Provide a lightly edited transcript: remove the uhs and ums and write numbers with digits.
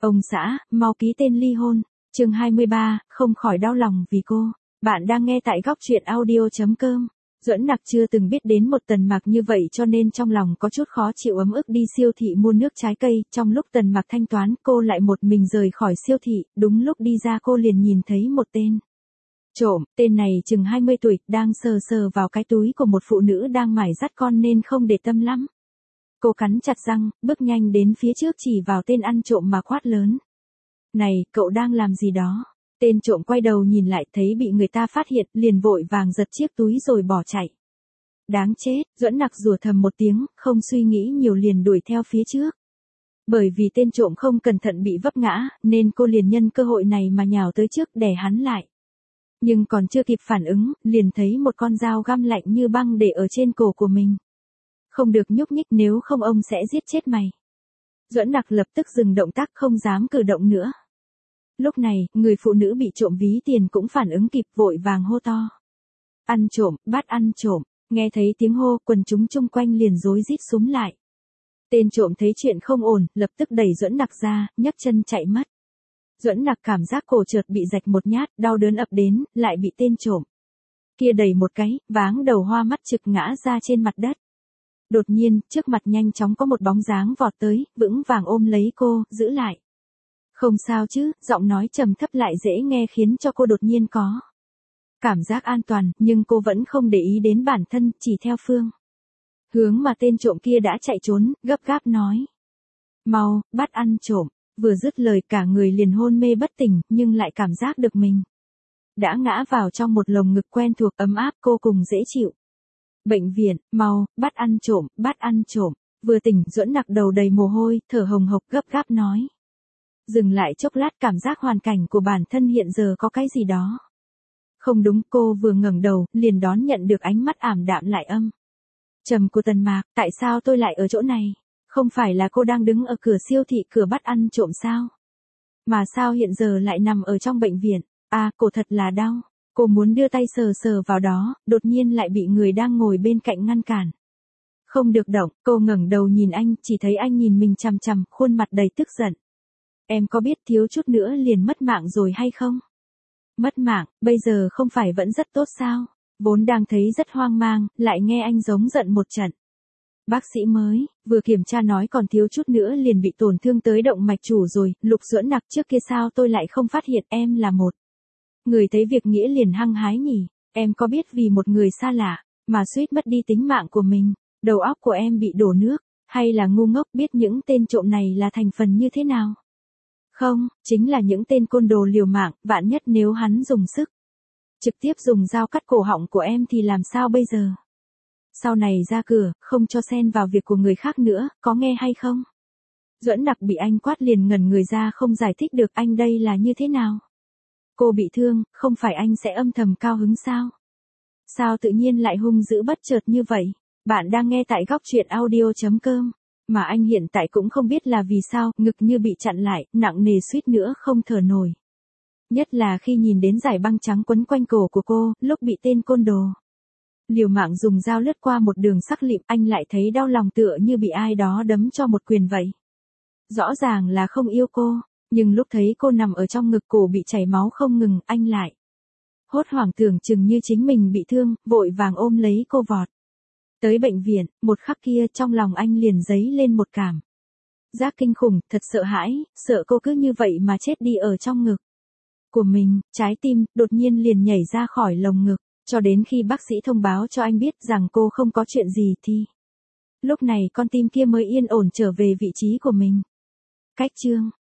Ông xã, mau ký tên ly hôn. Chương 23, không khỏi đau lòng vì cô. Bạn đang nghe tại góc truyện audio.com. Duẫn Nặc chưa từng biết đến một Tần Mạc như vậy cho nên trong lòng có chút khó chịu, ấm ức đi siêu thị mua nước trái cây. Trong lúc Tần Mạc thanh toán, cô lại một mình rời khỏi siêu thị. Đúng lúc đi ra cô liền nhìn thấy một tên trộm. Tên này chừng 20 tuổi, đang sờ sờ vào cái túi của một phụ nữ đang mải dắt con nên không để tâm lắm. Cô cắn chặt răng, bước nhanh đến phía trước chỉ vào tên ăn trộm mà quát lớn. Này, cậu đang làm gì đó? Tên trộm quay đầu nhìn lại thấy bị người ta phát hiện, liền vội vàng giật chiếc túi rồi bỏ chạy. Đáng chết, Duẫn Nặc rủa thầm một tiếng, không suy nghĩ nhiều liền đuổi theo phía trước. Bởi vì tên trộm không cẩn thận bị vấp ngã, nên cô liền nhân cơ hội này mà nhào tới trước đè hắn lại. Nhưng còn chưa kịp phản ứng, liền thấy một con dao găm lạnh như băng để ở trên cổ của mình. Không được nhúc nhích, nếu không ông sẽ giết chết mày. Duẫn Nặc lập tức dừng động tác, không dám cử động nữa. Lúc này, người phụ nữ bị trộm ví tiền cũng phản ứng kịp, vội vàng hô to. Ăn trộm, bắt ăn trộm. Nghe thấy tiếng hô, quần chúng chung quanh liền rối rít xúm lại. Tên trộm thấy chuyện không ổn, lập tức đẩy Duẫn Nặc ra, nhấc chân chạy mất. Duẫn Nặc cảm giác cổ chợt bị rạch một nhát, đau đớn ập đến, lại bị tên trộm kia đẩy một cái, váng đầu hoa mắt trực ngã ra trên mặt đất. Đột nhiên, trước mặt nhanh chóng có một bóng dáng vọt tới, vững vàng ôm lấy cô, giữ lại. Không sao chứ, giọng nói trầm thấp lại dễ nghe khiến cho cô đột nhiên có cảm giác an toàn, nhưng cô vẫn không để ý đến bản thân, chỉ theo phương hướng mà tên trộm kia đã chạy trốn, gấp gáp nói. Mau, bắt ăn trộm. Vừa dứt lời cả người liền hôn mê bất tỉnh, nhưng lại cảm giác được mình đã ngã vào trong một lồng ngực quen thuộc, ấm áp cô cùng dễ chịu. Bệnh viện, mau, bắt ăn trộm, bắt ăn trộm. Vừa tỉnh, Duẫn Nặc đầu đầy mồ hôi, thở hồng hộc gấp gáp nói. Dừng lại chốc lát, cảm giác hoàn cảnh của bản thân hiện giờ có cái gì đó không đúng. Cô vừa ngẩng đầu, liền đón nhận được ánh mắt ảm đạm lại âm trầm của Tần Mạc. Tại sao tôi lại ở chỗ này? Không phải là cô đang đứng ở cửa siêu thị cửa bắt ăn trộm sao? Mà sao hiện giờ lại nằm ở trong bệnh viện? À, cổ thật là đau. Cô muốn đưa tay sờ sờ vào đó, đột nhiên lại bị người đang ngồi bên cạnh ngăn cản. Không được động, cô ngẩng đầu nhìn anh, chỉ thấy anh nhìn mình chằm chằm, khuôn mặt đầy tức giận. Em có biết thiếu chút nữa liền mất mạng rồi hay không? Mất mạng, bây giờ không phải vẫn rất tốt sao? Vốn đang thấy rất hoang mang, lại nghe anh giống giận một trận. Bác sĩ mới, vừa kiểm tra nói còn thiếu chút nữa liền bị tổn thương tới động mạch chủ rồi. Lục Duẫn Nặc, trước kia sao tôi lại không phát hiện em là một người thấy việc nghĩa liền hăng hái nhỉ? Em có biết vì một người xa lạ mà suýt mất đi tính mạng của mình, đầu óc của em bị đổ nước, hay là ngu ngốc biết những tên trộm này là thành phần như thế nào? Không, chính là những tên côn đồ liều mạng, vạn nhất nếu hắn dùng sức trực tiếp dùng dao cắt cổ họng của em thì làm sao bây giờ? Sau này ra cửa, không cho xen vào việc của người khác nữa, có nghe hay không? Duẫn Nặc bị anh quát liền ngẩn người ra, không giải thích được anh đây là như thế nào. Cô bị thương, không phải anh sẽ âm thầm cao hứng sao? Sao tự nhiên lại hung dữ bất chợt như vậy? Bạn đang nghe tại góc truyện audio.com. Mà anh hiện tại cũng không biết là vì sao, ngực như bị chặn lại, nặng nề suýt nữa không thở nổi. Nhất là khi nhìn đến dải băng trắng quấn quanh cổ của cô, lúc bị tên côn đồ liều mạng dùng dao lướt qua một đường sắc lịm, anh lại thấy đau lòng tựa như bị ai đó đấm cho một quyền vậy. Rõ ràng là không yêu cô, nhưng lúc thấy cô nằm ở trong ngực cổ bị chảy máu không ngừng, anh lại hốt hoảng tưởng chừng như chính mình bị thương, vội vàng ôm lấy cô vọt tới bệnh viện. Một khắc kia trong lòng anh liền dấy lên một cảm giác kinh khủng, thật sợ hãi, sợ cô cứ như vậy mà chết đi ở trong ngực của mình. Trái tim đột nhiên liền nhảy ra khỏi lồng ngực. Cho đến khi bác sĩ thông báo cho anh biết rằng cô không có chuyện gì thì lúc này con tim kia mới yên ổn trở về vị trí của mình. Cách chương